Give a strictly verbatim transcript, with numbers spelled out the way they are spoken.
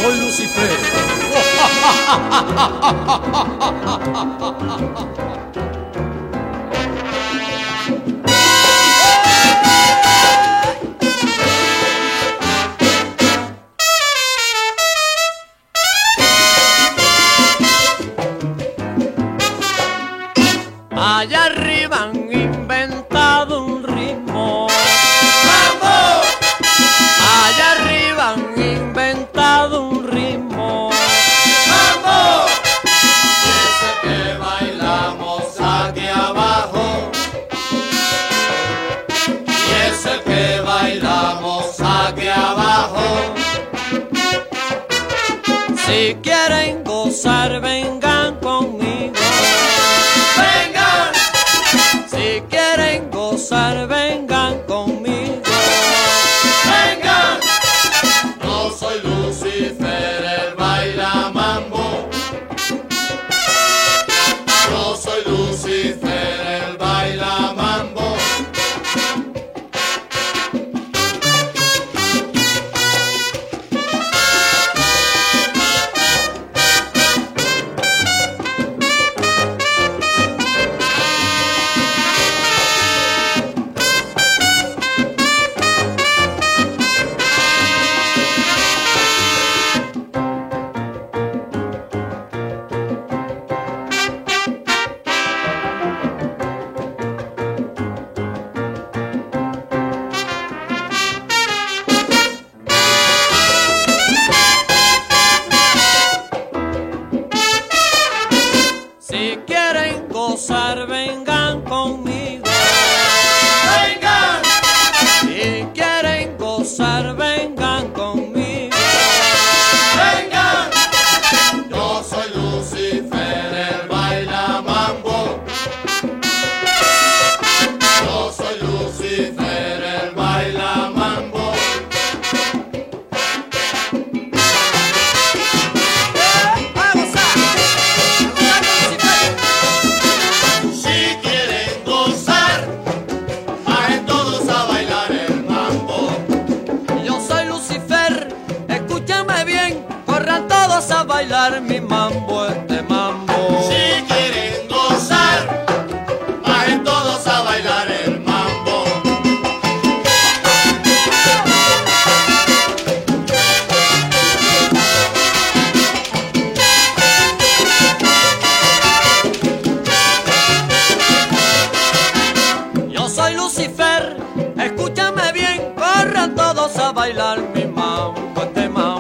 soy Lucifer. Allá arriba han inventado un ritmo. ¡Mambo! Allá arriba han inventado un ritmo. ¡Mambo! Y ese que bailamos aquí abajo. Y ese que bailamos aquí abajo. Si quieren gozar, vengan conmigo. ¡Vengan! Si quieren gozar, vengan conmigo. ¡Vengan! Yo soy Lucifer, el baila mambo. Yo soy Lucifer, el baila mambo. Si quieren gozar, vengan conmigo. ¡Vengan! Si quieren gozar, vengan conmigo. ¡Vengan! Yo soy Lucifer, el baila mambo. Yo soy Lucifer, el baila mambo. Si quieren gozar, bajen todos a bailar el mambo. Yo soy Lucifer, escúchame bien, corran todos a bailar mi mambo, este mambo. Si quieren gozar, bajen todos a bailar el mambo. Yo soy Lucifer, escúchame bien, corran todos a bailar mi mambo, este mambo.